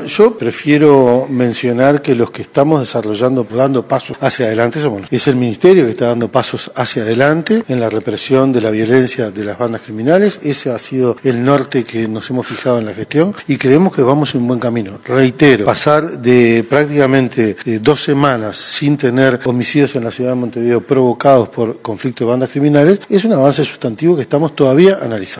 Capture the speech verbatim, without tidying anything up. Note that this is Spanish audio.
Bueno, yo prefiero mencionar que los que estamos desarrollando, dando pasos hacia adelante, somos es el Ministerio que está dando pasos hacia adelante en la represión de la violencia de las bandas criminales. Ese ha sido el norte que nos hemos fijado en la gestión y creemos que vamos en un buen camino. Reitero, pasar de prácticamente eh, dos semanas sin tener homicidios en la ciudad de Montevideo provocados por conflictos de bandas criminales es un avance sustantivo que estamos todavía analizando.